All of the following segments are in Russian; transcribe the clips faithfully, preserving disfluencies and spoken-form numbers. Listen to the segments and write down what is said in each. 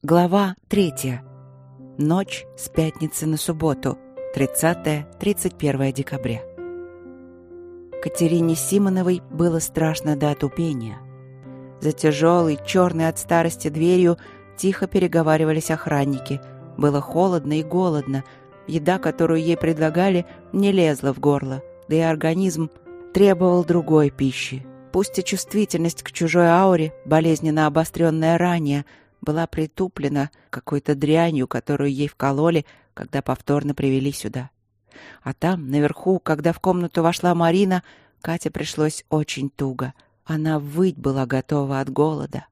Глава третья. Ночь с пятницы на субботу, тридцатое — тридцать первое декабря. Катерине Симоновой было страшно до отупения. За тяжелой, черной от старости дверью тихо переговаривались охранники. Было холодно и голодно. Еда, которую ей предлагали, не лезла в горло, да и организм требовал другой пищи. Пусть и чувствительность к чужой ауре, болезненно обостренная ранее, была притуплена какой-то дрянью, которую ей вкололи, когда повторно привели сюда. А там, наверху, когда в комнату вошла Марина, Кате пришлось очень туго. Она выть была готова от голода.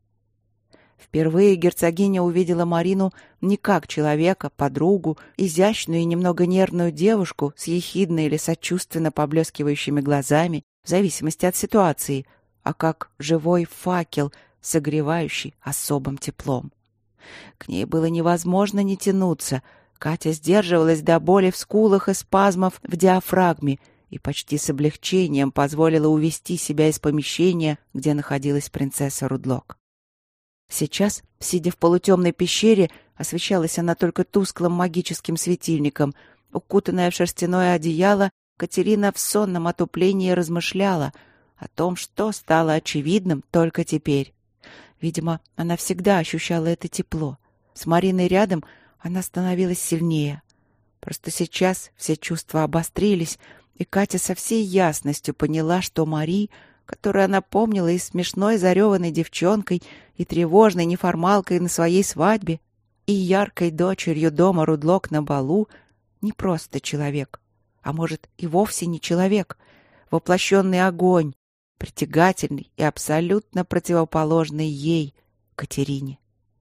Впервые герцогиня увидела Марину не как человека, подругу, изящную и немного нервную девушку с ехидно или сочувственно поблескивающими глазами, в зависимости от ситуации, а как живой факел, согревающий особым теплом. К ней было невозможно не тянуться. Катя сдерживалась до боли в скулах и спазмов в диафрагме и почти с облегчением позволила увести себя из помещения, где находилась принцесса Рудлок. Сейчас, сидя в полутемной пещере, освещалась она только тусклым магическим светильником. Укутанная в шерстяное одеяло, Катерина в сонном отуплении размышляла о том, что стало очевидным только теперь. Видимо, она всегда ощущала это тепло. С Мариной рядом она становилась сильнее. Просто сейчас все чувства обострились, и Катя со всей ясностью поняла, что Мари, которую она помнила и смешной зареванной девчонкой, и тревожной неформалкой на своей свадьбе, и яркой дочерью дома Рудлок на балу, не просто человек, а может и вовсе не человек, воплощенный огонь, притягательный и абсолютно противоположный ей, Катерине.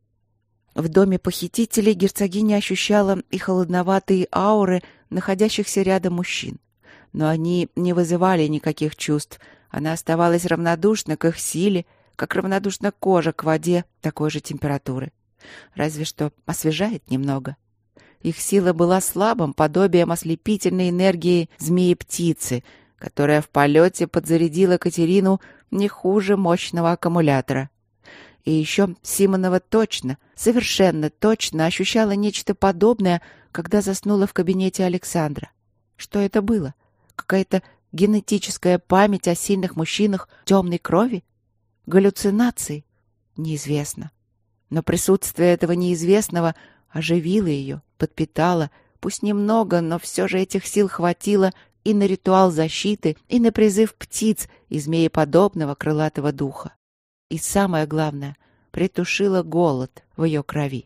В доме похитителей герцогиня ощущала и холодноватые ауры находящихся рядом мужчин. Но они не вызывали никаких чувств. Она оставалась равнодушна к их силе, как равнодушна кожа к воде такой же температуры. Разве что освежает немного. Их сила была слабым подобием ослепительной энергии змеи-птицы, которая в полете подзарядила Катерину не хуже мощного аккумулятора. И еще Симонова точно, совершенно точно ощущала нечто подобное, когда заснула в кабинете Александра. Что это было? Какая-то генетическая память о сильных мужчинах темной крови? Галлюцинации? Неизвестно. Но присутствие этого неизвестного оживило ее, подпитало, пусть немного, но все же этих сил хватило и на ритуал защиты, и на призыв птиц и змееподобного крылатого духа. И самое главное, притушила голод в ее крови.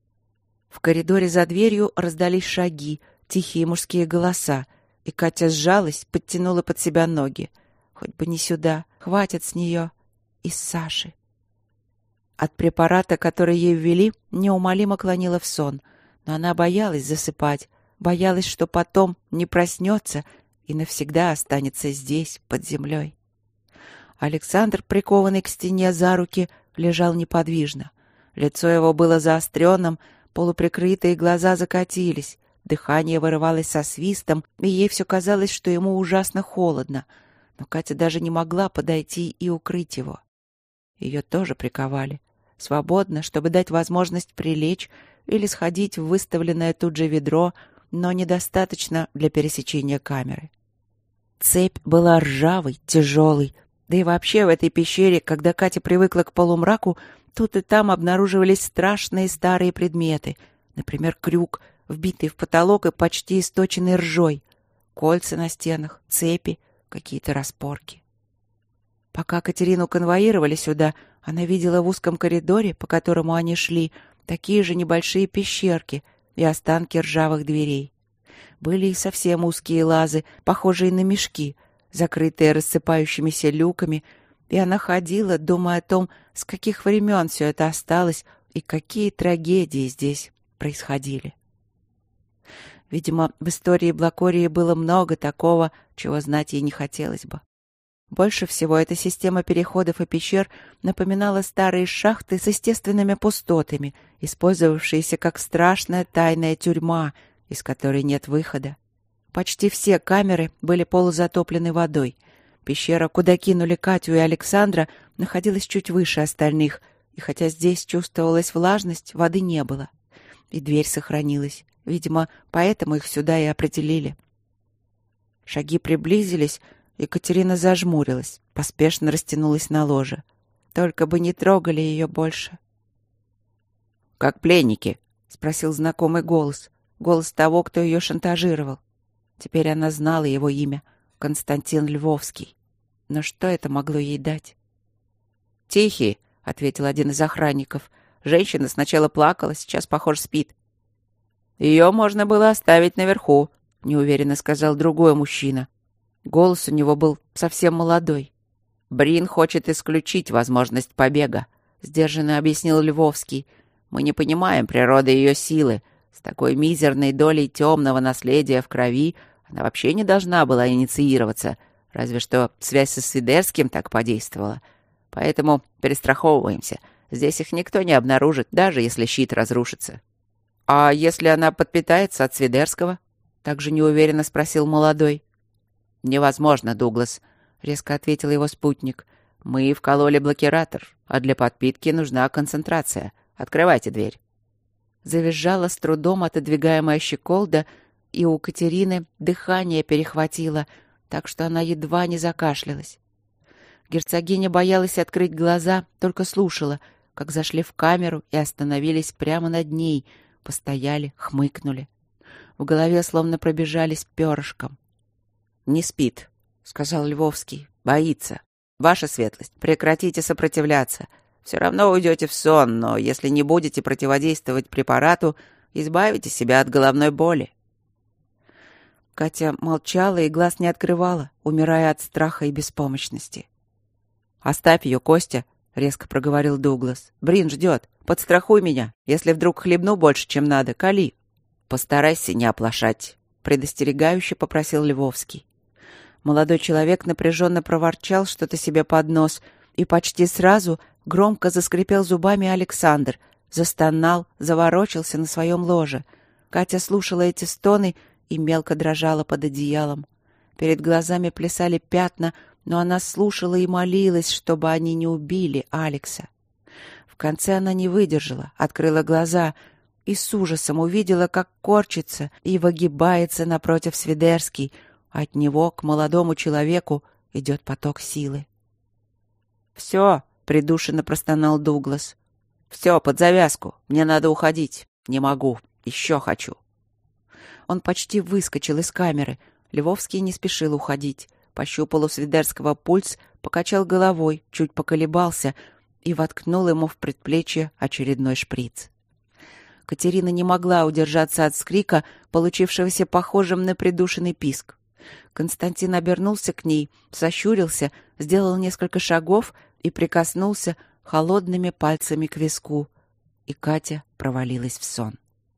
В коридоре за дверью раздались шаги, тихие мужские голоса, и Катя сжалась, подтянула под себя ноги. Хоть бы не сюда, хватит с нее и с Саши. От препарата, который ей ввели, неумолимо клонила в сон, но она боялась засыпать, боялась, что потом не проснется и навсегда останется здесь, под землей. Александр, прикованный к стене за руки, лежал неподвижно. Лицо его было заостренным, полуприкрытые глаза закатились, дыхание вырывалось со свистом, и ей все казалось, что ему ужасно холодно. Но Катя даже не могла подойти и укрыть его. Ее тоже приковали. Свободно, чтобы дать возможность прилечь или сходить в выставленное тут же ведро, но недостаточно для пересечения камеры. Цепь была ржавой, тяжелой, да и вообще в этой пещере, когда Катя привыкла к полумраку, тут и там обнаруживались страшные старые предметы, например, крюк, вбитый в потолок и почти источенный ржой, кольца на стенах, цепи, какие-то распорки. Пока Катерину конвоировали сюда, она видела в узком коридоре, по которому они шли, такие же небольшие пещерки и останки ржавых дверей. Были и совсем узкие лазы, похожие на мешки, закрытые рассыпающимися люками, и она ходила, думая о том, с каких времен все это осталось и какие трагедии здесь происходили. Видимо, в истории Блакории было много такого, чего знать ей не хотелось бы. Больше всего эта система переходов и пещер напоминала старые шахты с естественными пустотами, использовавшиеся как страшная тайная тюрьма, из которой нет выхода. Почти все камеры были полузатоплены водой. Пещера, куда кинули Катю и Александра, находилась чуть выше остальных, и хотя здесь чувствовалась влажность, воды не было. И дверь сохранилась. Видимо, поэтому их сюда и определили. Шаги приблизились, и Катерина зажмурилась, поспешно растянулась на ложе. Только бы не трогали ее больше. «Как пленники?» — спросил знакомый голос. Голос того, кто ее шантажировал. Теперь она знала его имя — Константин Львовский. Но что это могло ей дать? «Тихий», — ответил один из охранников. «Женщина сначала плакала, сейчас, похоже, спит». «Ее можно было оставить наверху», — неуверенно сказал другой мужчина. Голос у него был совсем молодой. «Брин хочет исключить возможность побега», — сдержанно объяснил Львовский. «Мы не понимаем природы ее силы. С такой мизерной долей темного наследия в крови она вообще не должна была инициироваться, разве что связь со Свидерским так подействовала. Поэтому перестраховываемся. Здесь их никто не обнаружит, даже если щит разрушится». «А если она подпитается от Свидерского?» — также неуверенно спросил молодой. «Невозможно, Дуглас», — резко ответил его спутник. «Мы вкололи блокиратор, а для подпитки нужна концентрация. Открывайте дверь». Завизжала с трудом отодвигаемая щеколда, и у Катерины дыхание перехватило, так что она едва не закашлялась. Герцогиня боялась открыть глаза, только слушала, как зашли в камеру и остановились прямо над ней, постояли, хмыкнули. В голове словно пробежались перышком. «Не спит», — сказал Львовский. «Боится. Ваша светлость, прекратите сопротивляться. Все равно уйдете в сон, но если не будете противодействовать препарату, избавите себя от головной боли». Катя молчала и глаз не открывала, умирая от страха и беспомощности. «Оставь ее, Костя», — резко проговорил Дуглас. «Брин ждет. Подстрахуй меня. Если вдруг хлебну больше, чем надо, кали». «Постарайся не оплошать», — предостерегающе попросил Львовский. Молодой человек напряженно проворчал что-то себе под нос, и почти сразу громко заскрипел зубами Александр, застонал, заворочился на своем ложе. Катя слушала эти стоны и мелко дрожала под одеялом. Перед глазами плясали пятна, но она слушала и молилась, чтобы они не убили Алекса. В конце она не выдержала, открыла глаза и с ужасом увидела, как корчится и выгибается напротив Свидерский. От него к молодому человеку идет поток силы. «Все», — придушенно простонал Дуглас. «Все, под завязку. Мне надо уходить. Не могу. Еще хочу». Он почти выскочил из камеры. Львовский не спешил уходить. Пощупал у Свидерского пульс, покачал головой, чуть поколебался и воткнул ему в предплечье очередной шприц. Катерина не могла удержаться от вскрика, получившегося похожим на придушенный писк. Константин обернулся к ней, сощурился, сделал несколько шагов и прикоснулся холодными пальцами к виску. И Катя провалилась в сон.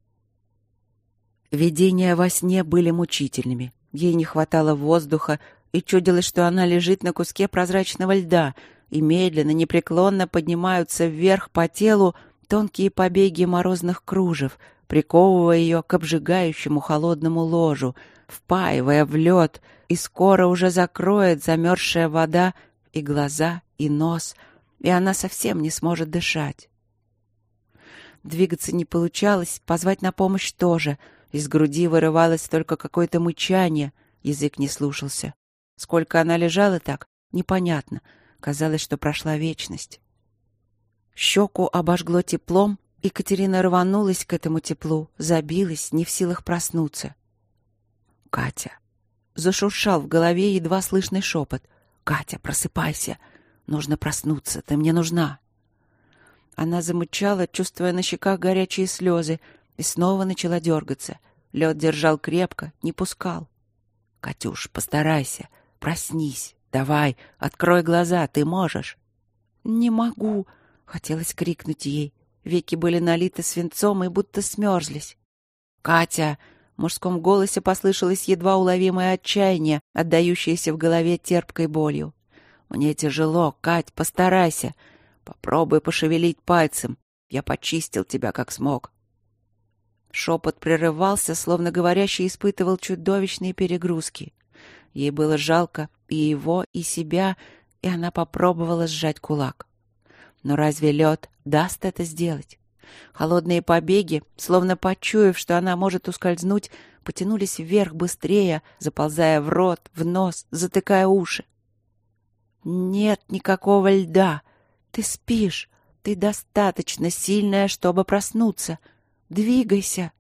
Видения во сне были мучительными. Ей не хватало воздуха, и чудилось, что она лежит на куске прозрачного льда, и медленно, непреклонно поднимаются вверх по телу тонкие побеги морозных кружев, приковывая ее к обжигающему холодному ложу, впаивая в лед, и скоро уже закроет замерзшая вода и глаза, и нос, и она совсем не сможет дышать. Двигаться не получалось, позвать на помощь тоже. Из груди вырывалось только какое-то мычание, язык не слушался. Сколько она лежала так, непонятно. Казалось, что прошла вечность. Щеку обожгло теплом, и Катерина рванулась к этому теплу, забилась, не в силах проснуться. «Катя!» Зашуршал в голове едва слышный шепот. «Катя, просыпайся! Нужно проснуться, ты мне нужна!» Она замычала, чувствуя на щеках горячие слезы, и снова начала дергаться. Лед держал крепко, не пускал. «Катюш, постарайся, проснись, давай, открой глаза, ты можешь!» «Не могу!» — хотелось крикнуть ей. Веки были налиты свинцом и будто смерзлись. «Катя!» — в мужском голосе послышалось едва уловимое отчаяние, отдающееся в голове терпкой болью. «Мне тяжело, Кать, постарайся. Попробуй пошевелить пальцем. Я почистил тебя, как смог». Шепот прерывался, словно говорящий испытывал чудовищные перегрузки. Ей было жалко и его, и себя, и она попробовала сжать кулак. Но разве лед даст это сделать? Холодные побеги, словно почуяв, что она может ускользнуть, потянулись вверх быстрее, заползая в рот, в нос, затыкая уши. «Нет никакого льда. Ты спишь. Ты достаточно сильная, чтобы проснуться. Двигайся!»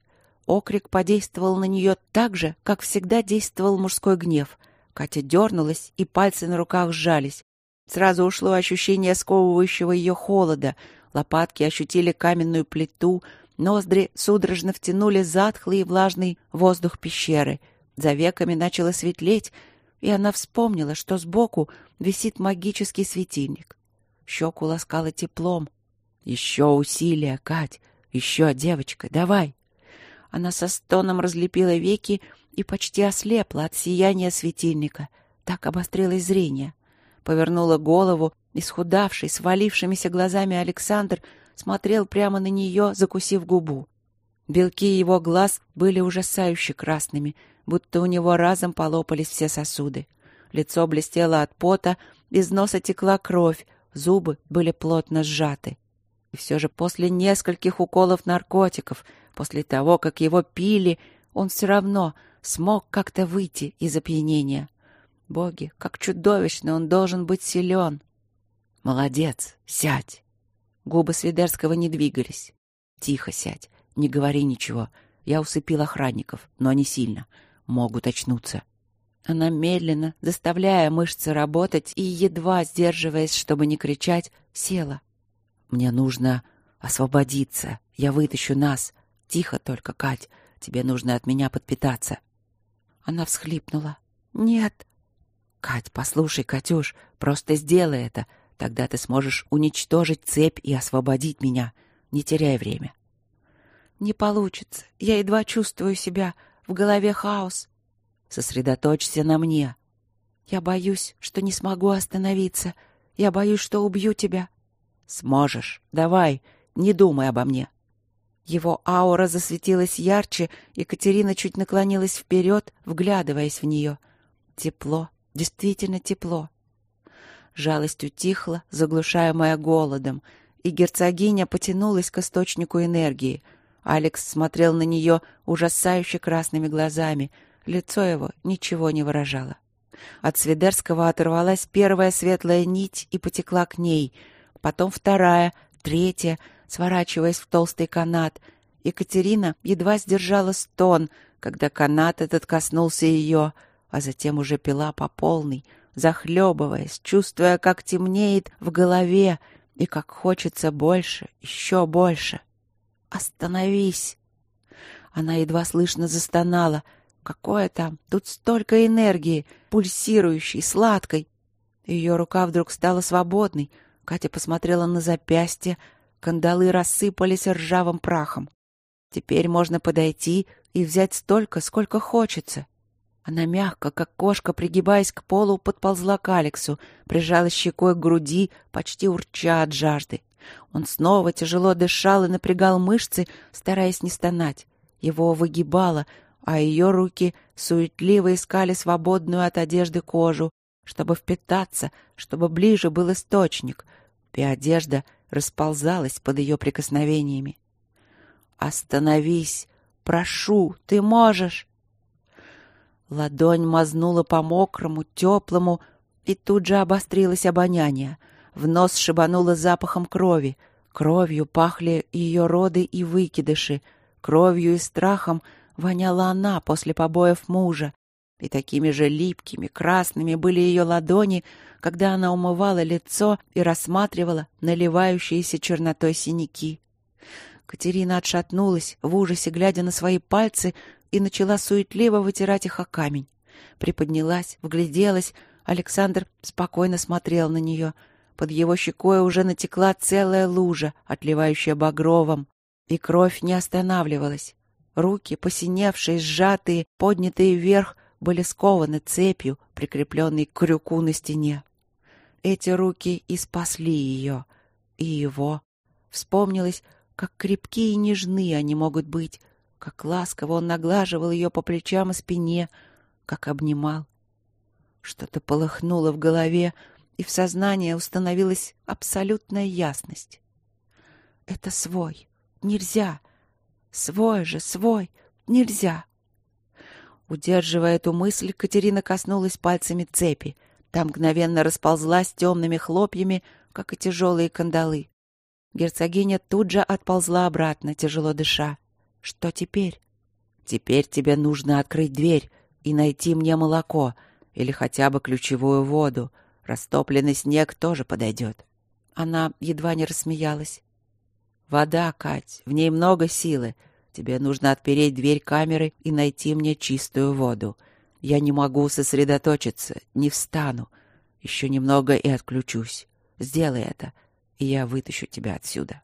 Окрик подействовал на нее так же, как всегда действовал мужской гнев. Катя дернулась, и пальцы на руках сжались. Сразу ушло ощущение сковывающего ее холода. Лопатки ощутили каменную плиту, ноздри судорожно втянули затхлый и влажный воздух пещеры. За веками начало светлеть, и она вспомнила, что сбоку висит магический светильник. Щеку ласкало теплом. «Еще усилия, Кать! Еще, девочка, давай!» Она со стоном разлепила веки и почти ослепла от сияния светильника. Так обострилось зрение. Повернула голову, исхудавший, с валившимися глазами Александр смотрел прямо на нее, закусив губу. Белки его глаз были ужасающе красными, будто у него разом полопались все сосуды. Лицо блестело от пота, из носа текла кровь, зубы были плотно сжаты. И все же после нескольких уколов наркотиков, после того, как его пили, он все равно смог как-то выйти из опьянения. Боги, как чудовищно он должен быть силен! «Молодец! Сядь!» Губы Свидерского не двигались. «Тихо сядь, не говори ничего. Я усыпил охранников, но не сильно. Могут очнуться». Она медленно, заставляя мышцы работать и едва сдерживаясь, чтобы не кричать, села. «Мне нужно освободиться. Я вытащу нас. Тихо только, Кать. Тебе нужно от меня подпитаться». Она всхлипнула. «Нет». «Кать, послушай, Катюш, просто сделай это. Тогда ты сможешь уничтожить цепь и освободить меня. Не теряй время». «Не получится. Я едва чувствую себя. В голове хаос». «Сосредоточься на мне». «Я боюсь, что не смогу остановиться. Я боюсь, что убью тебя». «Сможешь. Давай. Не думай обо мне». Его аура засветилась ярче, и Катерина чуть наклонилась вперед, вглядываясь в нее. Тепло. Действительно тепло. Жалость утихла, заглушаемая голодом, и герцогиня потянулась к источнику энергии. Алекс смотрел на нее ужасающе красными глазами. Лицо его ничего не выражало. От Свидерского оторвалась первая светлая нить и потекла к ней, потом вторая, третья, сворачиваясь в толстый канат. Екатерина едва сдержала стон, когда канат этот коснулся ее, а затем уже пила по полной, захлебываясь, чувствуя, как темнеет в голове и как хочется больше, еще больше. «Остановись!» Она едва слышно застонала. Какое там? Тут столько энергии, пульсирующей, сладкой. Ее рука вдруг стала свободной. Катя посмотрела на запястье. Кандалы рассыпались ржавым прахом. Теперь можно подойти и взять столько, сколько хочется. Она мягко, как кошка, пригибаясь к полу, подползла к Алексу, прижалась щекой к груди, почти урча от жажды. Он снова тяжело дышал и напрягал мышцы, стараясь не стонать. Его выгибало, а ее руки суетливо искали свободную от одежды кожу, чтобы впитаться, чтобы ближе был источник. И одежда расползалась под ее прикосновениями. «Остановись! Прошу! Ты можешь!» Ладонь мазнула по мокрому, теплому, и тут же обострилось обоняние. В нос шибануло запахом крови. Кровью пахли ее роды и выкидыши. Кровью и страхом воняла она после побоев мужа. И такими же липкими, красными были ее ладони, когда она умывала лицо и рассматривала наливающиеся чернотой синяки. Катерина отшатнулась, в ужасе глядя на свои пальцы, и начала суетливо вытирать их о камень. Приподнялась, вгляделась. Александр спокойно смотрел на нее. Под его щекой уже натекла целая лужа, отливающая багровым, и кровь не останавливалась. Руки, посиневшие, сжатые, поднятые вверх, были скованы цепью, прикрепленной к крюку на стене. Эти руки и спасли ее, и его. Вспомнилось, как крепкие и нежны они могут быть, как ласково он наглаживал ее по плечам и спине, как обнимал. Что-то полыхнуло в голове, и в сознании установилась абсолютная ясность. Это свой. Нельзя. Свой же, свой. Нельзя. Удерживая эту мысль, Катерина коснулась пальцами цепи. Та мгновенно расползлась темными хлопьями, как и тяжелые кандалы. Герцогиня тут же отползла обратно, тяжело дыша. Что теперь? Теперь тебе нужно открыть дверь и найти мне молоко или хотя бы ключевую воду. Растопленный снег тоже подойдет. Она едва не рассмеялась. Вода, Кать, в ней много силы. Тебе нужно отпереть дверь камеры и найти мне чистую воду. Я не могу сосредоточиться, не встану. Еще немного и отключусь. Сделай это, и я вытащу тебя отсюда.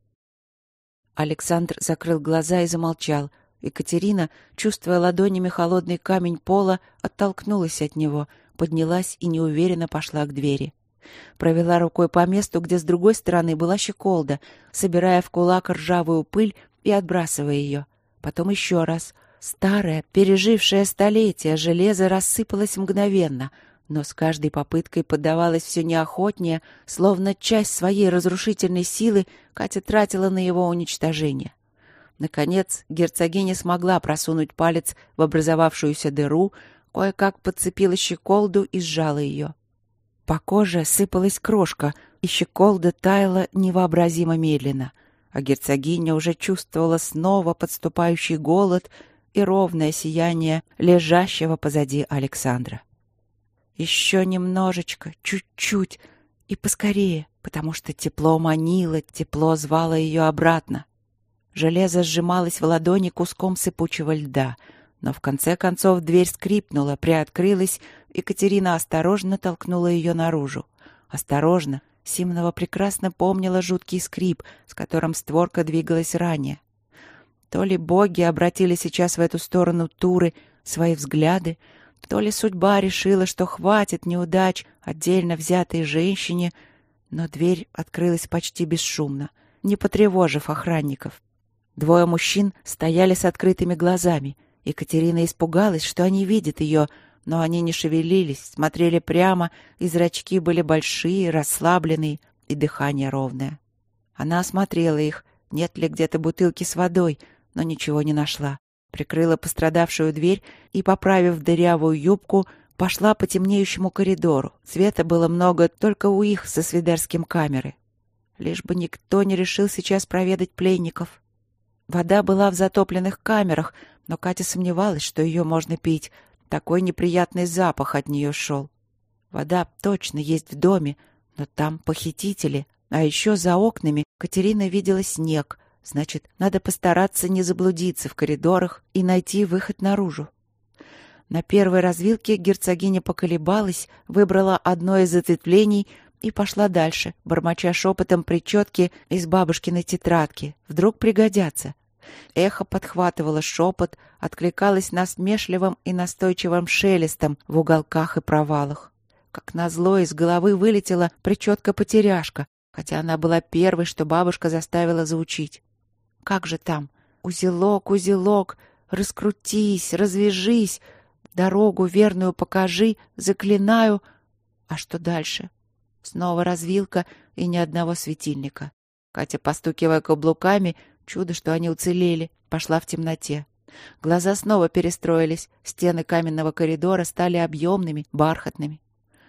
Александр закрыл глаза и замолчал. Екатерина, чувствуя ладонями холодный камень пола, оттолкнулась от него, поднялась и неуверенно пошла к двери. Провела рукой по месту, где с другой стороны была щеколда, собирая в кулак ржавую пыль и отбрасывая ее. Потом еще раз. Старое, пережившее столетие железо рассыпалось мгновенно, но с каждой попыткой поддавалось все неохотнее, словно часть своей разрушительной силы Катя тратила на его уничтожение. Наконец, герцогиня смогла просунуть палец в образовавшуюся дыру, кое-как подцепила щеколду и сжала ее. По коже сыпалась крошка, и щеколда таяла невообразимо медленно, а герцогиня уже чувствовала снова подступающий голод и ровное сияние лежащего позади Александра. Еще немножечко, чуть-чуть, и поскорее, потому что тепло манило, тепло звало ее обратно. Железо сжималось в ладони куском сыпучего льда, но в конце концов дверь скрипнула, приоткрылась, и Катерина осторожно толкнула ее наружу. Осторожно. Симонова прекрасно помнила жуткий скрип, с которым створка двигалась ранее. То ли боги обратили сейчас в эту сторону Туры свои взгляды, то ли судьба решила, что хватит неудач отдельно взятой женщине, но дверь открылась почти бесшумно, не потревожив охранников. Двое мужчин стояли с открытыми глазами. Екатерина испугалась, что они видят ее, но они не шевелились, смотрели прямо, и зрачки были большие, расслабленные, и дыхание ровное. Она осмотрела их, нет ли где-то бутылки с водой, но ничего не нашла. Прикрыла пострадавшую дверь и, поправив дырявую юбку, пошла по темнеющему коридору. Света было много только у их со Свидерским камеры. Лишь бы никто не решил сейчас проведать пленников. Вода была в затопленных камерах, но Катя сомневалась, что ее можно пить. Такой неприятный запах от нее шел. Вода точно есть в доме, но там похитители. А еще за окнами Катерина видела снег. Значит, надо постараться не заблудиться в коридорах и найти выход наружу. На первой развилке герцогиня поколебалась, выбрала одно из ответвлений и пошла дальше, бормоча шепотом причетки из бабушкиной тетрадки. Вдруг пригодятся. Эхо подхватывало шепот, откликалось насмешливым и настойчивым шелестом в уголках и провалах. Как назло, из головы вылетела причетка-потеряшка, хотя она была первой, что бабушка заставила заучить. Как же там? Узелок, узелок, раскрутись, развяжись, дорогу верную покажи, заклинаю. А что дальше? Снова развилка и ни одного светильника. Катя, постукивая каблуками, чудо, что они уцелели, пошла в темноте. Глаза снова перестроились, стены каменного коридора стали объемными, бархатными.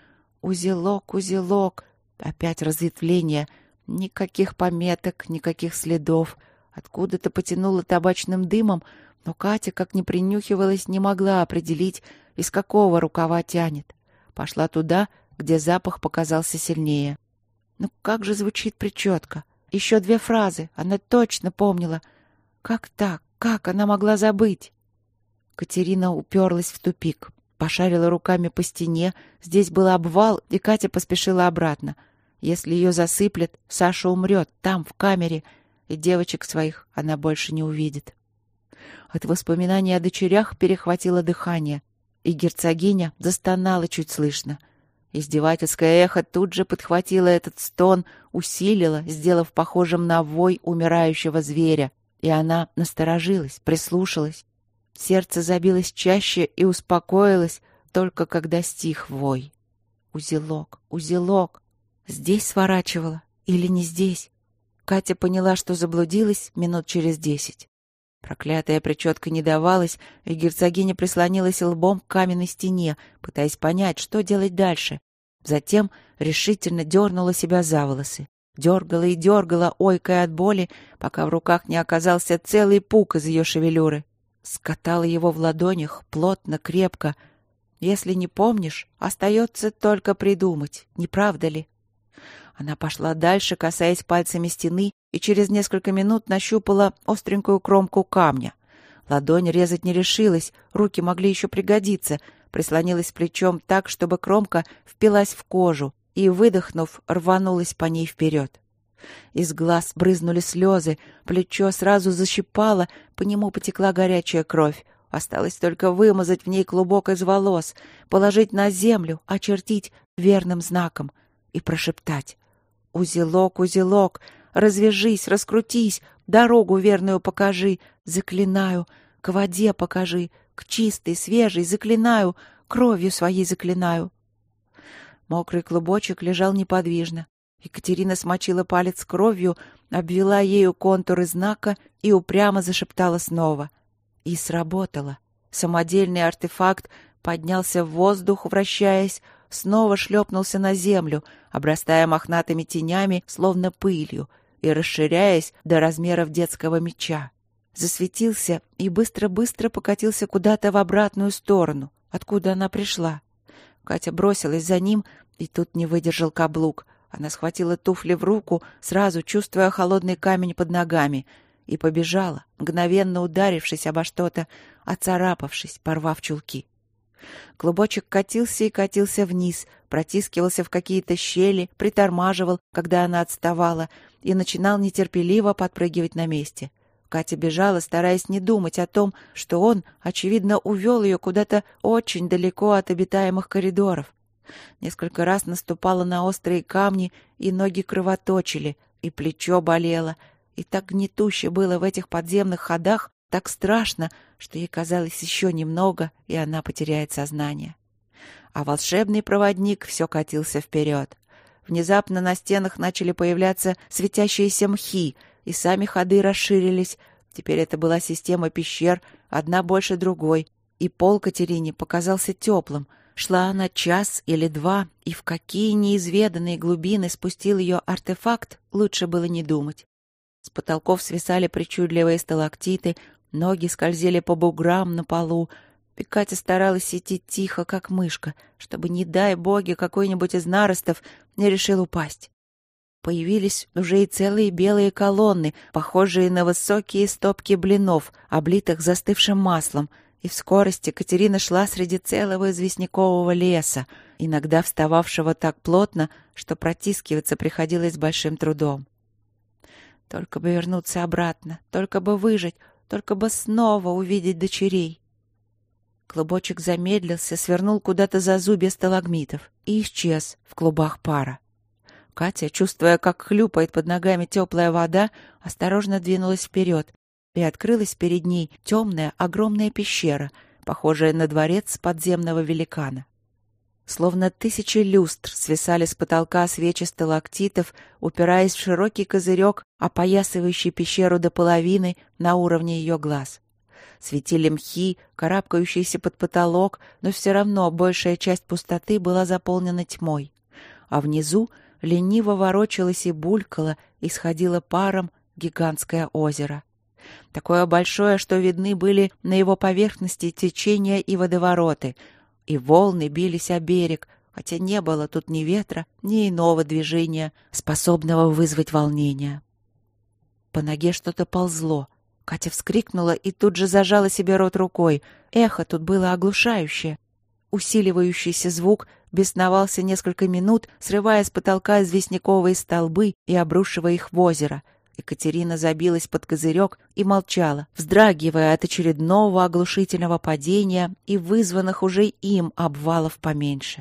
Узелок, узелок, опять разветвление, никаких пометок, никаких следов. Откуда-то потянуло табачным дымом, но Катя, как ни принюхивалась, не могла определить, из какого рукава тянет. Пошла туда, где запах показался сильнее. Ну как же звучит причетка? Еще две фразы, она точно помнила. Как так? Как она могла забыть? Катерина уперлась в тупик, пошарила руками по стене. Здесь был обвал, и Катя поспешила обратно. Если ее засыплет, Саша умрет там, в камере, и девочек своих она больше не увидит. От воспоминаний о дочерях перехватило дыхание, и герцогиня застонала чуть слышно. Издевательское эхо тут же подхватило этот стон, усилило, сделав похожим на вой умирающего зверя, и она насторожилась, прислушалась. Сердце забилось чаще и успокоилось, только когда стих вой. Узелок, узелок. Здесь сворачивала или не здесь? Катя поняла, что заблудилась минут через десять. Проклятая причётка не давалась, и герцогиня прислонилась лбом к каменной стене, пытаясь понять, что делать дальше. Затем решительно дернула себя за волосы. Дергала и дергала, ойкая от боли, пока в руках не оказался целый пук из ее шевелюры. Скатала его в ладонях, плотно, крепко. Если не помнишь, остается только придумать, не правда ли? Она пошла дальше, касаясь пальцами стены, и через несколько минут нащупала остренькую кромку камня. Ладонь резать не решилась, руки могли еще пригодиться. Прислонилась плечом так, чтобы кромка впилась в кожу, и, выдохнув, рванулась по ней вперед. Из глаз брызнули слезы, плечо сразу защипало, по нему потекла горячая кровь. Осталось только вымазать в ней клубок из волос, положить на землю, очертить верным знаком и прошептать: «Узелок, узелок, развяжись, раскрутись, дорогу верную покажи, заклинаю, к воде покажи, к чистой, свежей, заклинаю, кровью своей заклинаю». Мокрый клубочек лежал неподвижно. Екатерина смочила палец кровью, обвела ею контуры знака и упрямо зашептала снова. И сработало. Самодельный артефакт поднялся в воздух, вращаясь, снова шлепнулся на землю, обрастая мохнатыми тенями, словно пылью, и расширяясь до размеров детского мяча. Засветился и быстро-быстро покатился куда-то в обратную сторону, откуда она пришла. Катя бросилась за ним, и тут не выдержал каблук. Она схватила туфли в руку, сразу чувствуя холодный камень под ногами, и побежала, мгновенно ударившись обо что-то, оцарапавшись, порвав чулки. Клубочек катился и катился вниз, протискивался в какие-то щели, притормаживал, когда она отставала, и начинал нетерпеливо подпрыгивать на месте. Катя бежала, стараясь не думать о том, что он, очевидно, увел ее куда-то очень далеко от обитаемых коридоров. Несколько раз наступала на острые камни, и ноги кровоточили, и плечо болело, и так гнетуще было в этих подземных ходах, так страшно, что ей казалось еще немного, и она потеряет сознание. А волшебный проводник все катился вперед. Внезапно на стенах начали появляться светящиеся мхи, и сами ходы расширились. Теперь это была система пещер, одна больше другой, и пол Катерине показался теплым. Шла она час или два, и в какие неизведанные глубины спустил ее артефакт, лучше было не думать. С потолков свисали причудливые сталактиты, ноги скользили по буграм на полу, и Катя старалась идти тихо, как мышка, чтобы, не дай боги, какой-нибудь из наростов не решил упасть. Появились уже и целые белые колонны, похожие на высокие стопки блинов, облитых застывшим маслом, и в скорости Катерина шла среди целого известнякового леса, иногда встававшего так плотно, что протискиваться приходилось с большим трудом. Только бы вернуться обратно, только бы выжить, только бы снова увидеть дочерей. Клубочек замедлился, свернул куда-то за зубья сталагмитов и исчез в клубах пара. Катя, чувствуя, как хлюпает под ногами теплая вода, осторожно двинулась вперед, и открылась перед ней темная огромная пещера, похожая на дворец подземного великана. Словно тысячи люстр свисали с потолка свечи сталактитов, упираясь в широкий козырек, опоясывающий пещеру до половины на уровне ее глаз. Светили мхи, карабкающиеся под потолок, но все равно большая часть пустоты была заполнена тьмой. А внизу лениво ворочалось и булькало, исходило паром гигантское озеро. Такое большое, что видны были на его поверхности течения и водовороты, и волны бились о берег, хотя не было тут ни ветра, ни иного движения, способного вызвать волнение. По ноге что-то ползло. Катя вскрикнула и тут же зажала себе рот рукой. Эхо тут было оглушающее. Усиливающийся звук бесновался несколько минут, срывая с потолка известняковые столбы и обрушивая их в озеро. Екатерина забилась под козырек и молчала, вздрагивая от очередного оглушительного падения и вызванных уже им обвалов поменьше.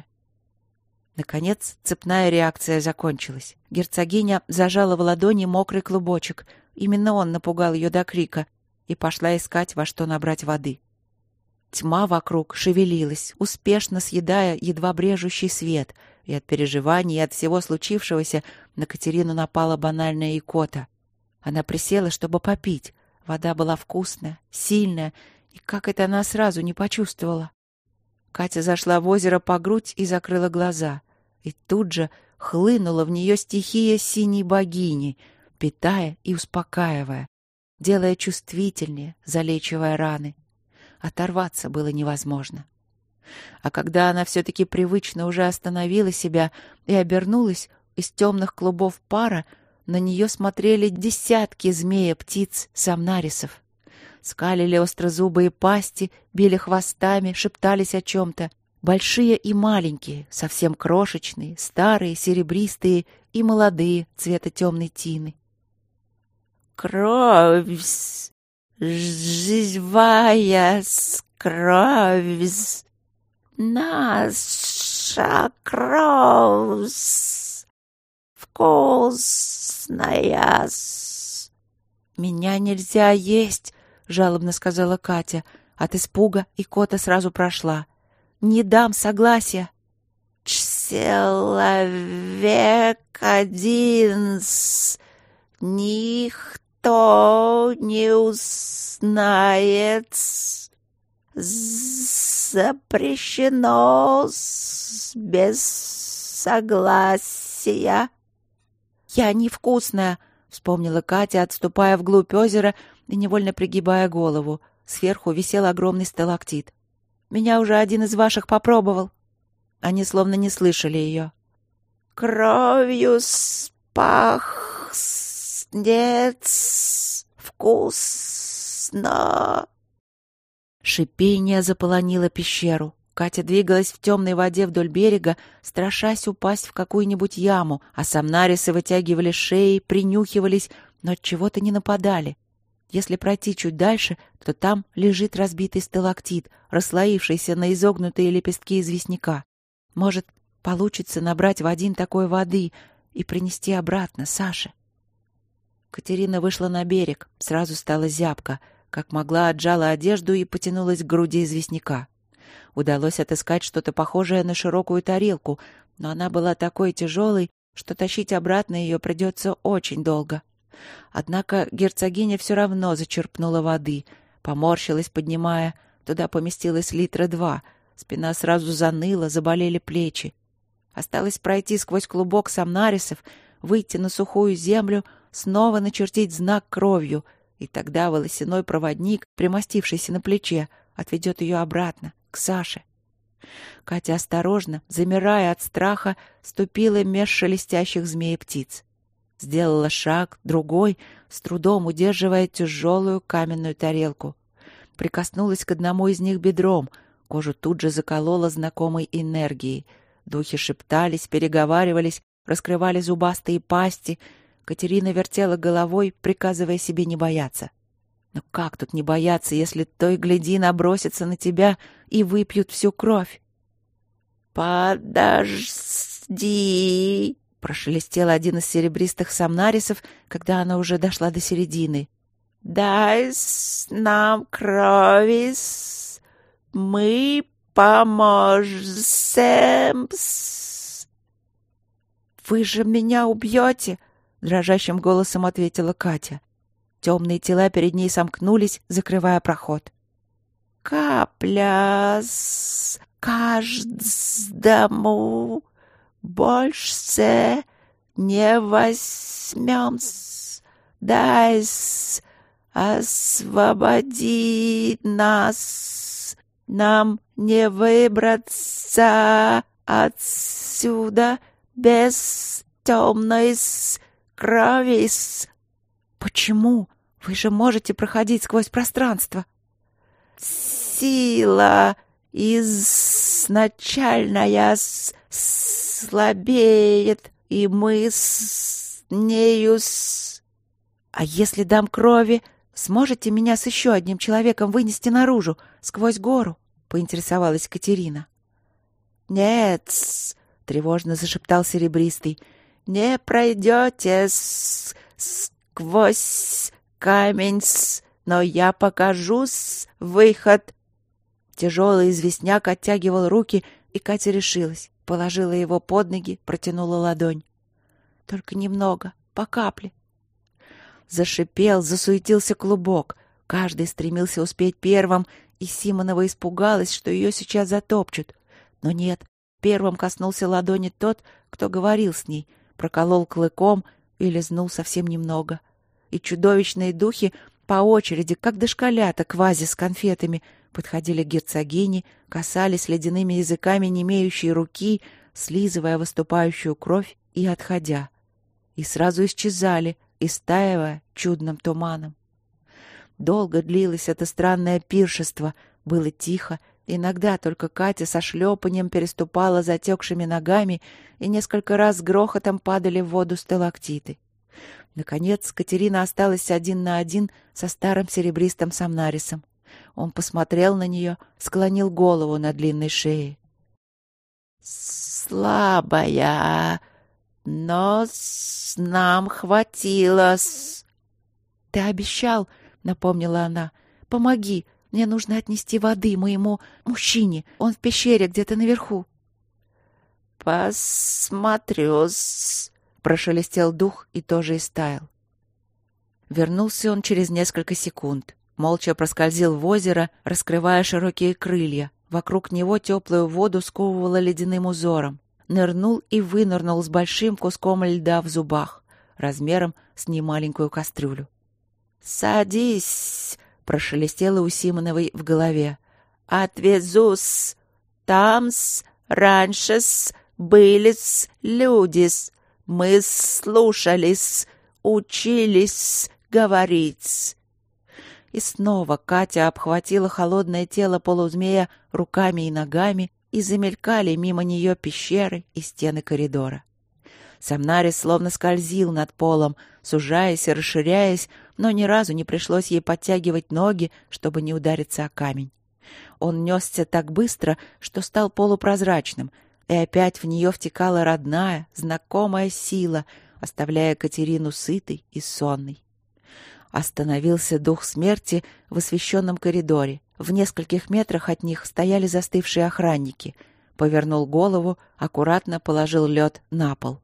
Наконец, цепная реакция закончилась. Герцогиня зажала в ладони мокрый клубочек. Именно он напугал ее до крика, и пошла искать, во что набрать воды. Тьма вокруг шевелилась, успешно съедая едва брежущий свет, и от переживаний и от всего случившегося на Катерину напала банальная икота. Она присела, чтобы попить. Вода была вкусная, сильная, и как это она сразу не почувствовала? Катя зашла в озеро по грудь и закрыла глаза. И тут же хлынула в нее стихия синей богини, питая и успокаивая, делая чувствительнее, залечивая раны. Оторваться было невозможно. А когда она все-таки привычно уже остановила себя и обернулась, из темных клубов пара на нее смотрели десятки змея-птиц самнарисов. Скалили острозубые пасти, били хвостами, шептались о чем-то. Большие и маленькие, совсем крошечные, старые, серебристые и молодые, цвета темной тины. «Кровь! Живая кровь! Наша кровь! Вкусная!» «Меня нельзя есть!» — жалобно сказала Катя. От испуга икота сразу прошла. «Не дам согласия!» «Человек один, никто не узнает, запрещено без согласия». «Я невкусная!» — вспомнила Катя, отступая вглубь озера и невольно пригибая голову. Сверху висел огромный сталактит. «Меня уже один из ваших попробовал». Они словно не слышали ее. «Кровью пахнет вкусно». Шипение заполонило пещеру. Катя двигалась в темной воде вдоль берега, страшась упасть в какую-нибудь яму, а самнарисы вытягивали шеи, принюхивались, но от чего-то не нападали. Если пройти чуть дальше, то там лежит разбитый сталактит, расслоившийся на изогнутые лепестки известняка. Может, получится набрать в один такой воды и принести обратно Саше. Катерина вышла на берег, сразу стала зябко, как могла отжала одежду и потянулась к груди известняка. Удалось отыскать что-то похожее на широкую тарелку, но она была такой тяжелой, что тащить обратно ее придется очень долго. Однако герцогиня все равно зачерпнула воды, поморщилась, поднимая. Туда поместилось литра два. Спина сразу заныла, заболели плечи. Осталось пройти сквозь клубок самнарисов, выйти на сухую землю, снова начертить знак кровью, и тогда волосяной проводник, примостившийся на плече, отведет ее обратно, к Саше. Катя осторожно, замирая от страха, ступила меж шелестящих змей-птиц. Сделала шаг, другой, с трудом удерживая тяжелую каменную тарелку. Прикоснулась к одному из них бедром. Кожу тут же заколола знакомой энергией. Духи шептались, переговаривались, раскрывали зубастые пасти. Катерина вертела головой, приказывая себе не бояться. Но как тут не бояться, если то и гляди набросятся на тебя и выпьют всю кровь? «Подожди!» — прошелестел один из серебристых самнарисов, когда она уже дошла до середины. «Дай нам крови, мы поможем». «Вы же меня убьете!» — дрожащим голосом ответила Катя. Темные тела перед ней сомкнулись, закрывая проход. «Капля с каждому, больше не возьмем. Дай освободи нас, нам не выбраться отсюда без темной крови». «Почему? Вы же можете проходить сквозь пространство». «Сила изначальная слабеет, и мы с нею...» «А если дам крови, сможете меня с еще одним человеком вынести наружу, сквозь гору?» — поинтересовалась Катерина. «Нет», — тревожно зашептал Серебристый, — «не пройдете с... сквозь камень, но я покажу выход». Тяжелый известняк оттягивал руки, и Катя решилась. Положила его под ноги, протянула ладонь. «Только немного, по капле». Зашипел, засуетился клубок. Каждый стремился успеть первым, и Симонова испугалась, что ее сейчас затопчут. Но нет, первым коснулся ладони тот, кто говорил с ней, проколол клыком и лизнул совсем немного. И чудовищные духи по очереди, как дошколята к вазе с конфетами, подходили к герцогине, касались ледяными языками немеющей руки, слизывая выступающую кровь и отходя. И сразу исчезали, истаивая чудным туманом. Долго длилось это странное пиршество, было тихо, иногда только Катя со шлепанием переступала затекшими ногами, и несколько раз с грохотом падали в воду сталактиты. Наконец Катерина осталась один на один со старым серебристым Самнарисом. Он посмотрел на нее, склонил голову на длинной шее. «Слабая, но с нам хватило с...» «Ты обещал», — напомнила она. «Помоги, мне нужно отнести воды моему мужчине, он в пещере где-то наверху». «Посмотрю-с», — прошелестел дух и тоже истаял. Вернулся он через несколько секунд. Молча проскользил в озеро, раскрывая широкие крылья. Вокруг него теплую воду сковывало ледяным узором. Нырнул и вынырнул с большим куском льда в зубах, размером с немаленькую кастрюлю. «Садись!» — прошелестело у Симоновой в голове. «Отвезу-с! Там-с, раньше-с, были-с люди-с. Мы слушались, учились говорить». И снова Катя обхватила холодное тело полузмея руками и ногами, и замелькали мимо нее пещеры и стены коридора. Самнарис словно скользил над полом, сужаясь и расширяясь, но ни разу не пришлось ей подтягивать ноги, чтобы не удариться о камень. Он несся так быстро, что стал полупрозрачным, и опять в нее втекала родная, знакомая сила, оставляя Катерину сытой и сонной. Остановился дух смерти в освещенном коридоре. В нескольких метрах от них стояли застывшие охранники. Повернул голову, аккуратно положил лед на пол.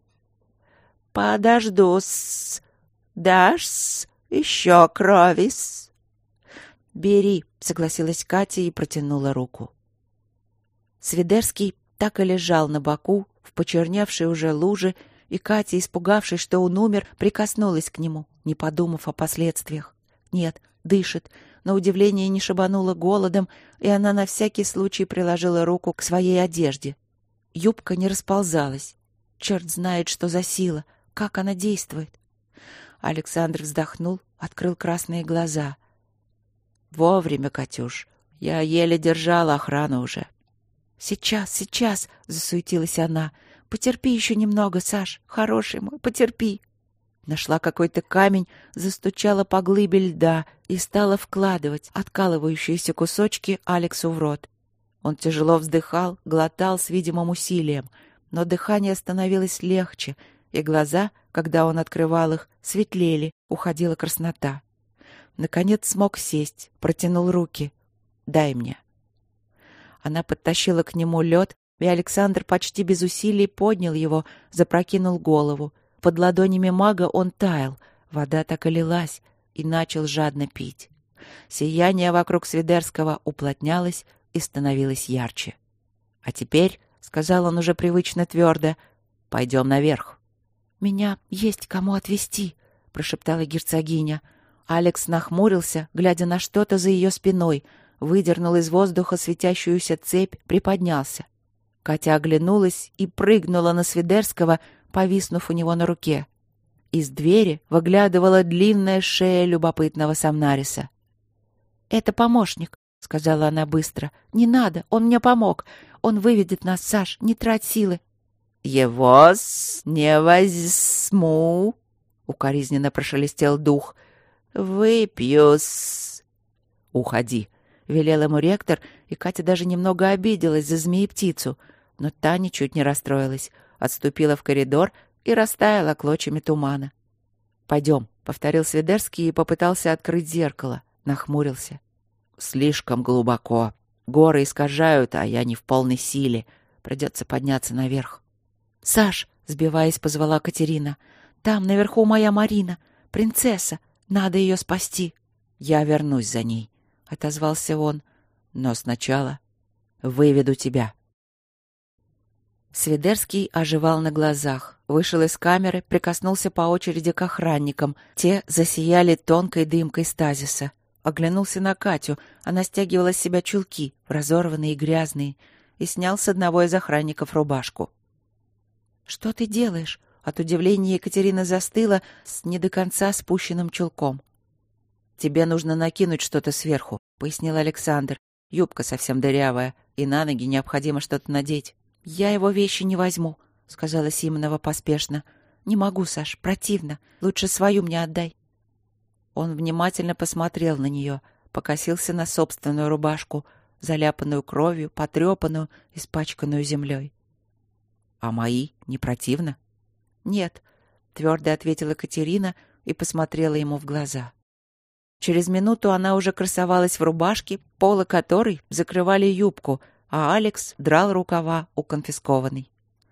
«Подожду-с. Дашь-с еще крови-с?» «Бери», — согласилась Катя и протянула руку. Свидерский так и лежал на боку, в почерневшей уже луже, и Катя, испугавшись, что он умер, прикоснулась к нему, не подумав о последствиях. Нет, дышит, на удивление не шибанула голодом, и она на всякий случай приложила руку к своей одежде. Юбка не расползалась. Черт знает, что за сила, как она действует. Александр вздохнул, открыл красные глаза. «Вовремя, Катюш, я еле держала охрану уже». «Сейчас, сейчас!» — засуетилась она. «Потерпи еще немного, Саш, хороший мой, потерпи». Нашла какой-то камень, застучала по глыбе льда и стала вкладывать откалывающиеся кусочки Алексу в рот. Он тяжело вздыхал, глотал с видимым усилием, но дыхание становилось легче, и глаза, когда он открывал их, светлели, уходила краснота. Наконец смог сесть, протянул руки. «Дай мне». Она подтащила к нему лед, и Александр почти без усилий поднял его, запрокинул голову. Под ладонями мага он таял, вода так и лилась, и начал жадно пить. Сияние вокруг Свидерского уплотнялось и становилось ярче. «А теперь», — сказал он уже привычно твердо, — «пойдем наверх». «Меня есть кому отвезти», — прошептала герцогиня. Алекс нахмурился, глядя на что-то за ее спиной, выдернул из воздуха светящуюся цепь, приподнялся. Катя оглянулась и прыгнула на Свидерского, повиснув у него на руке. Из двери выглядывала длинная шея любопытного Самнариса. «Это помощник», — сказала она быстро. «Не надо, он мне помог. Он выведет нас, Саш, не трать силы». «Его-с не возьму», — укоризненно прошелестел дух. «Выпью-с». «Уходи», — велел ему ректор, и Катя даже немного обиделась за змеи-птицу, но та ничуть не расстроилась, отступила в коридор и растаяла клочьями тумана. «Пойдем», — повторил Свидерский и попытался открыть зеркало, нахмурился. «Слишком глубоко. Горы искажают, а я не в полной силе. Придется подняться наверх. «Саш!» — сбиваясь, позвала Катерина. «Там наверху моя Марина, принцесса. Надо ее спасти». «Я вернусь за ней», — отозвался он. «Но сначала выведу тебя». Свидерский оживал на глазах. Вышел из камеры, прикоснулся по очереди к охранникам. Те засияли тонкой дымкой стазиса. Оглянулся на Катю. Она стягивала с себя чулки, разорванные и грязные, и снял с одного из охранников рубашку. «Что ты делаешь?» От удивления Екатерина застыла с не до конца спущенным чулком. «Тебе нужно накинуть что-то сверху», — пояснил Александр. «Юбка совсем дырявая, и на ноги необходимо что-то надеть». «Я его вещи не возьму», — сказала Симонова поспешно. «Не могу, Саш, противно. Лучше свою мне отдай». Он внимательно посмотрел на нее, покосился на собственную рубашку, заляпанную кровью, потрепанную, испачканную землей. «А мои не противно?» «Нет», — твердо ответила Катерина и посмотрела ему в глаза. Через минуту она уже красовалась в рубашке, полы которой закрывали юбку, а Алекс драл рукава у конфискованной.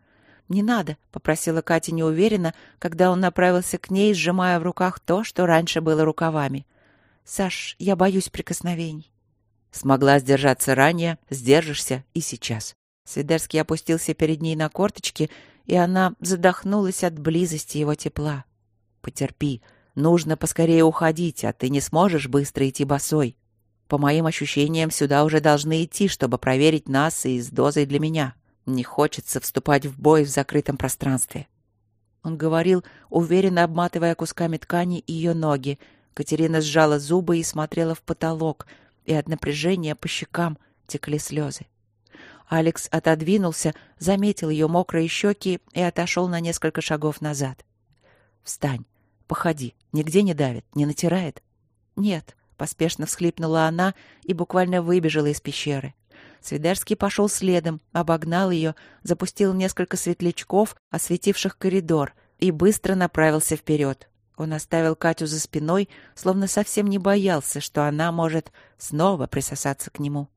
«Не надо», — попросила Катя неуверенно, когда он направился к ней, сжимая в руках то, что раньше было рукавами. «Саш, я боюсь прикосновений». «Смогла сдержаться ранее, сдержишься и сейчас». Свидерский опустился перед ней на корточки, и она задохнулась от близости его тепла. «Потерпи. Нужно поскорее уходить, а ты не сможешь быстро идти босой. По моим ощущениям, сюда уже должны идти, чтобы проверить нас и с дозой для меня. Не хочется вступать в бой в закрытом пространстве». Он говорил, уверенно обматывая кусками ткани ее ноги. Катерина сжала зубы и смотрела в потолок, и от напряжения по щекам текли слезы. Алекс отодвинулся, заметил ее мокрые щеки и отошел на несколько шагов назад. «Встань, походи. Нигде не давит, не натирает?» «Нет», — поспешно всхлипнула она и буквально выбежала из пещеры. Свидерский пошел следом, обогнал ее, запустил несколько светлячков, осветивших коридор, и быстро направился вперед. Он оставил Катю за спиной, словно совсем не боялся, что она может снова присосаться к нему.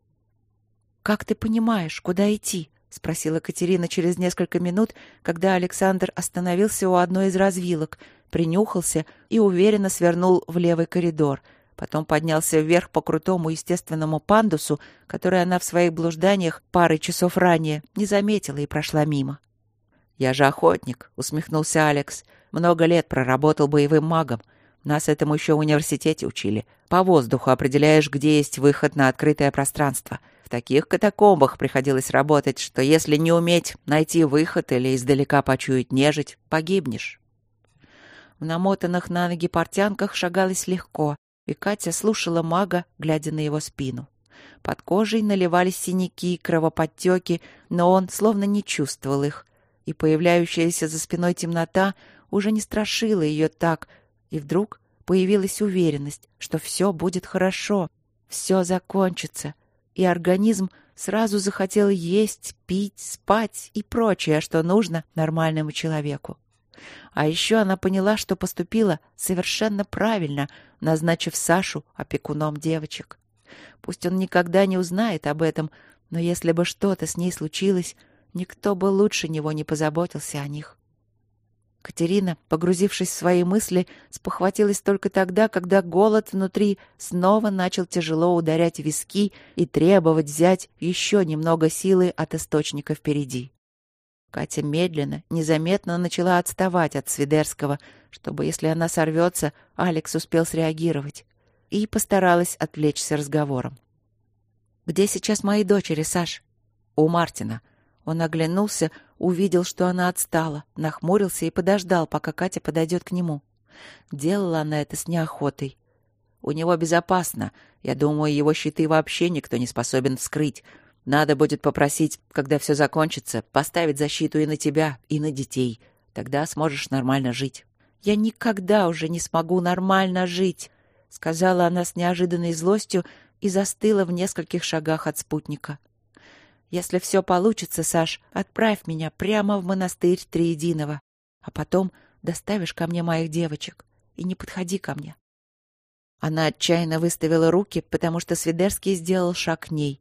«Как ты понимаешь, куда идти?» — спросила Катерина через несколько минут, когда Александр остановился у одной из развилок, принюхался и уверенно свернул в левый коридор. Потом поднялся вверх по крутому естественному пандусу, который она в своих блужданиях парой часов ранее не заметила и прошла мимо. «Я же охотник», — усмехнулся Алекс. «Много лет проработал боевым магом. Нас этому еще в университете учили. По воздуху определяешь, где есть выход на открытое пространство. В таких катакомбах приходилось работать, что если не уметь найти выход или издалека почуять нежить, погибнешь». В намотанных на ноги портянках шагалось легко, и Катя слушала мага, глядя на его спину. Под кожей наливались синяки, кровоподтеки, но он словно не чувствовал их, и появляющаяся за спиной темнота уже не страшила ее так, и вдруг появилась уверенность, что все будет хорошо, все закончится, и организм сразу захотел есть, пить, спать и прочее, что нужно нормальному человеку. А еще она поняла, что поступила совершенно правильно, назначив Сашу опекуном девочек. Пусть он никогда не узнает об этом, но если бы что-то с ней случилось, никто бы лучше него не позаботился о них. Катерина, погрузившись в свои мысли, спохватилась только тогда, когда голод внутри снова начал тяжело ударять в виски и требовать взять еще немного силы от источника впереди. Катя медленно, незаметно начала отставать от Свидерского, чтобы, если она сорвется, Алекс успел среагировать, и постаралась отвлечься разговором. «Где сейчас мои дочери, Саш?» «У Мартина». Он оглянулся, увидел, что она отстала, нахмурился и подождал, пока Катя подойдет к нему. Делала она это с неохотой. «У него безопасно. Я думаю, его щиты вообще никто не способен вскрыть. Надо будет попросить, когда все закончится, поставить защиту и на тебя, и на детей. Тогда сможешь нормально жить». «Я никогда уже не смогу нормально жить», — сказала она с неожиданной злостью и застыла в нескольких шагах от спутника. «Если все получится, Саш, отправь меня прямо в монастырь Триединого, а потом доставишь ко мне моих девочек, и не подходи ко мне». Она отчаянно выставила руки, потому что Свидерский сделал шаг к ней.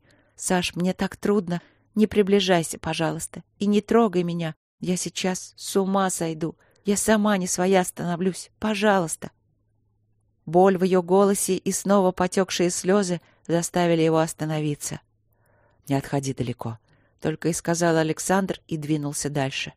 Саш, мне так трудно. Не приближайся, пожалуйста, и не трогай меня. Я сейчас с ума сойду. Я сама не своя становлюсь. Пожалуйста». Боль в ее голосе и снова потекшие слезы заставили его остановиться. «Не отходи далеко», — только и сказал Александр и двинулся дальше.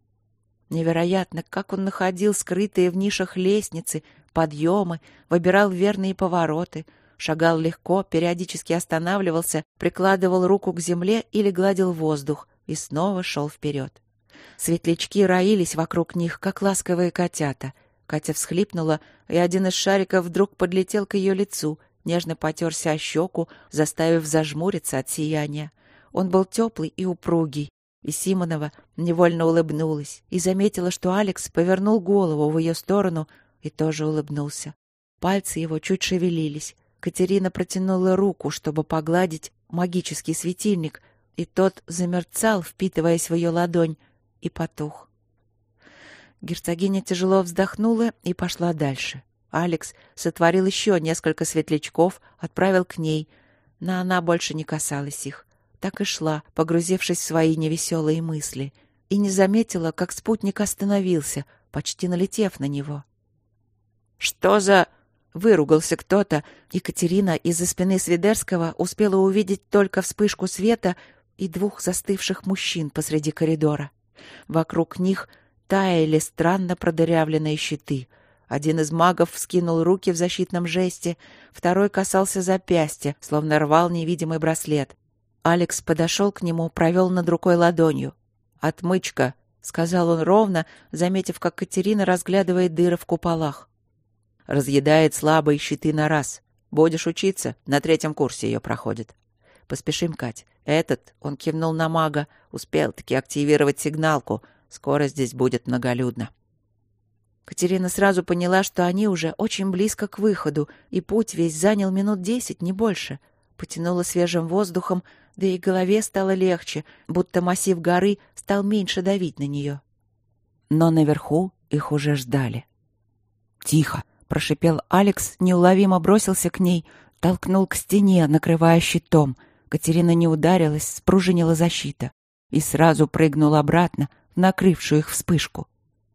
Невероятно, как он находил скрытые в нишах лестницы, подъемы, выбирал верные повороты, шагал легко, периодически останавливался, прикладывал руку к земле или гладил воздух и снова шел вперед. Светлячки роились вокруг них, как ласковые котята. Катя всхлипнула, и один из шариков вдруг подлетел к ее лицу, нежно потерся о щеку, заставив зажмуриться от сияния. Он был теплый и упругий, и Симонова невольно улыбнулась и заметила, что Алекс повернул голову в ее сторону и тоже улыбнулся. Пальцы его чуть шевелились. Катерина протянула руку, чтобы погладить магический светильник, и тот замерцал, впитываясь в ее ладонь, и потух. Герцогиня тяжело вздохнула и пошла дальше. Алекс сотворил еще несколько светлячков, отправил к ней, но она больше не касалась их. Так и шла, погрузившись в свои невеселые мысли, и не заметила, как спутник остановился, почти налетев на него. «Что за...» — выругался кто-то. Екатерина из-за спины Свидерского успела увидеть только вспышку света и двух застывших мужчин посреди коридора. Вокруг них таяли странно продырявленные щиты. Один из магов вскинул руки в защитном жесте, второй касался запястья, словно рвал невидимый браслет. Алекс подошел к нему, провел над рукой ладонью. «Отмычка», — сказал он ровно, заметив, как Катерина разглядывает дыры в куполах. «Разъедает слабые щиты на раз. Будешь учиться, на третьем курсе ее проходит. Поспешим, Кать. Этот, — он кивнул на мага, — успел-таки активировать сигналку. Скоро здесь будет многолюдно». Катерина сразу поняла, что они уже очень близко к выходу, и путь весь занял минут десять, не больше. Потянула свежим воздухом, да и голове стало легче, будто массив горы стал меньше давить на нее. Но наверху их уже ждали. «Тихо!» — прошипел Алекс, неуловимо бросился к ней, толкнул к стене, накрывая щитом. Катерина не ударилась, спружинила защита и сразу прыгнула обратно в накрывшую их вспышку.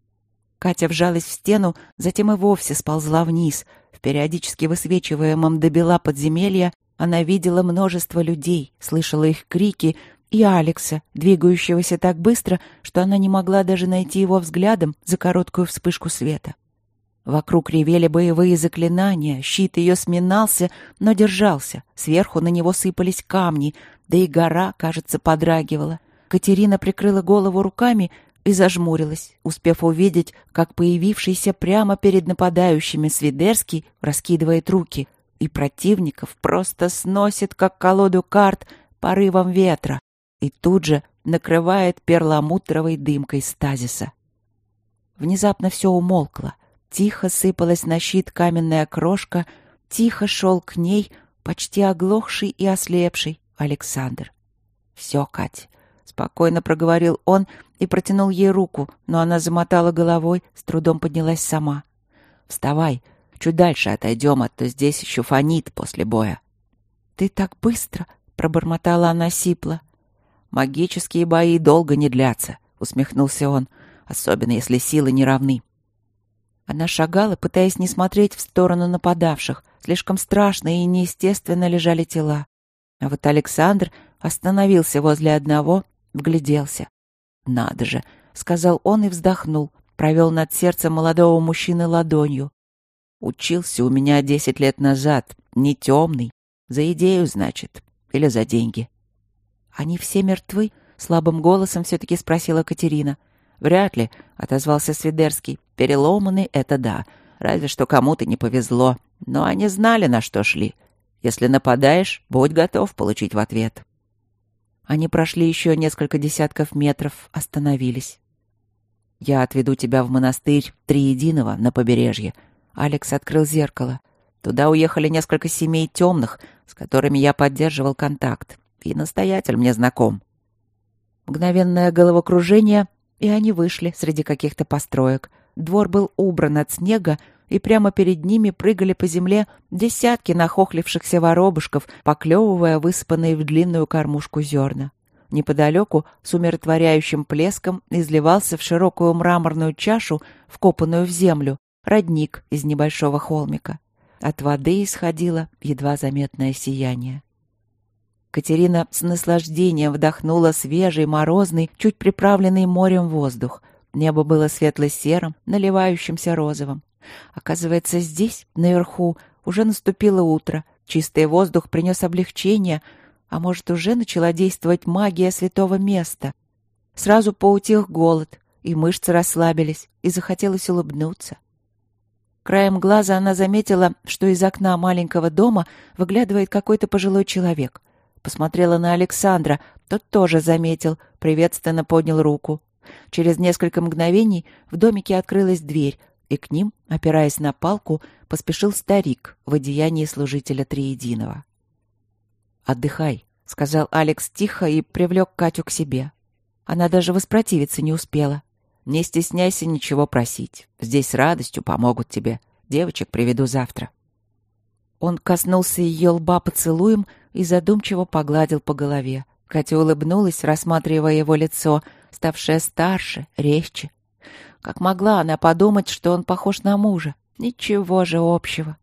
Катя вжалась в стену, затем и вовсе сползла вниз. В периодически высвечиваемом до бела подземелья она видела множество людей, слышала их крики и Алекса, двигающегося так быстро, что она не могла даже найти его взглядом за короткую вспышку света. Вокруг ревели боевые заклинания, щит ее сминался, но держался. Сверху на него сыпались камни, да и гора, кажется, подрагивала. Катерина прикрыла голову руками и зажмурилась, успев увидеть, как появившийся прямо перед нападающими Свидерский раскидывает руки, и противников просто сносит, как колоду карт, порывом ветра, и тут же накрывает перламутровой дымкой стазиса. Внезапно все умолкло. Тихо сыпалась на щит каменная крошка, тихо шел к ней почти оглохший и ослепший Александр. «Все, Кать», — спокойно проговорил он и протянул ей руку, но она замотала головой, с трудом поднялась сама. «Вставай, чуть дальше отойдем, а то здесь еще фонит после боя». «Ты так быстро», — пробормотала она сипло. «Магические бои долго не длятся», — усмехнулся он, «особенно если силы не равны». Она шагала, пытаясь не смотреть в сторону нападавших. Слишком страшно и неестественно лежали тела. А вот Александр остановился возле одного, вгляделся. «Надо же!» — сказал он и вздохнул, провел над сердцем молодого мужчины ладонью. «Учился у меня десять лет назад, не темный. За идею, значит, или за деньги». «Они все мертвы?» — слабым голосом все-таки спросила Катерина. «Вряд ли», — отозвался Свидерский. «Переломаны — это да. Разве что кому-то не повезло. Но они знали, на что шли. Если нападаешь, будь готов получить в ответ». Они прошли еще несколько десятков метров, остановились. «Я отведу тебя в монастырь Триединого на побережье». Алекс открыл зеркало. «Туда уехали несколько семей темных, с которыми я поддерживал контакт. И настоятель мне знаком». Мгновенное головокружение, и они вышли среди каких-то построек. Двор был убран от снега, и прямо перед ними прыгали по земле десятки нахохлившихся воробушков, поклевывая высыпанные в длинную кормушку зерна. Неподалеку с умиротворяющим плеском изливался в широкую мраморную чашу, вкопанную в землю, родник из небольшого холмика. От воды исходило едва заметное сияние. Катерина с наслаждением вдохнула свежий, морозный, чуть приправленный морем воздух. Небо было светло-серым, наливающимся розовым. Оказывается, здесь, наверху, уже наступило утро. Чистый воздух принес облегчение, а может, уже начала действовать магия святого места. Сразу поутих голод, и мышцы расслабились, и захотелось улыбнуться. Краем глаза она заметила, что из окна маленького дома выглядывает какой-то пожилой человек. Посмотрела на Александра, тот тоже заметил, приветственно поднял руку. Через несколько мгновений в домике открылась дверь, и к ним, опираясь на палку, поспешил старик в одеянии служителя Триединого. «Отдыхай», — сказал Алекс тихо и привлек Катю к себе. Она даже воспротивиться не успела. «Не стесняйся ничего просить. Здесь с радостью помогут тебе. Девочек приведу завтра». Он коснулся ее лба поцелуем и задумчиво погладил по голове. Катя улыбнулась, рассматривая его лицо, ставшее старше, резче. Как могла она подумать, что он похож на мужа? Ничего же общего.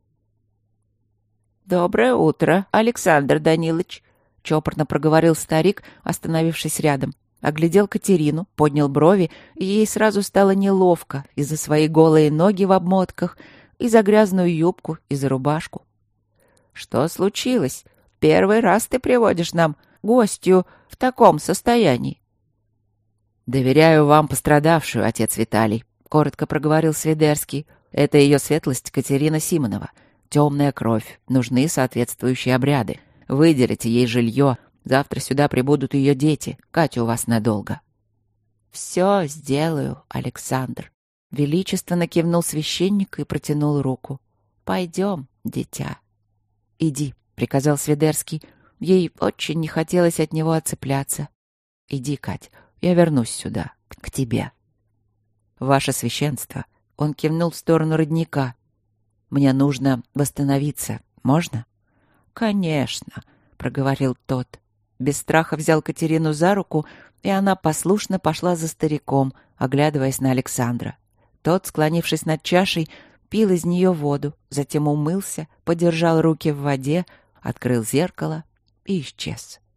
«Доброе утро, Александр Данилович», — чопорно проговорил старик, остановившись рядом. Оглядел Катерину, поднял брови, и ей сразу стало неловко и за свои голые ноги в обмотках, и за грязную юбку, и за рубашку. «Что случилось? Первый раз ты приводишь нам гостью в таком состоянии». «Доверяю вам пострадавшую, отец Виталий», — коротко проговорил Свидерский. «Это ее светлость Катерина Симонова. Темная кровь. Нужны соответствующие обряды. Выделите ей жилье. Завтра сюда прибудут ее дети. Катя у вас надолго». «Все сделаю, Александр», — величественно кивнул священник и протянул руку. «Пойдем, дитя». «Иди», — приказал Свидерский. Ей очень не хотелось от него отцепляться. «Иди, Кать, я вернусь сюда, к тебе». «Ваше священство», — он кивнул в сторону родника. «Мне нужно восстановиться. Можно?» «Конечно», — проговорил тот. Без страха взял Катерину за руку, и она послушно пошла за стариком, оглядываясь на Александра. Тот, склонившись над чашей, пил из нее воду, затем умылся, подержал руки в воде, открыл зеркало и исчез.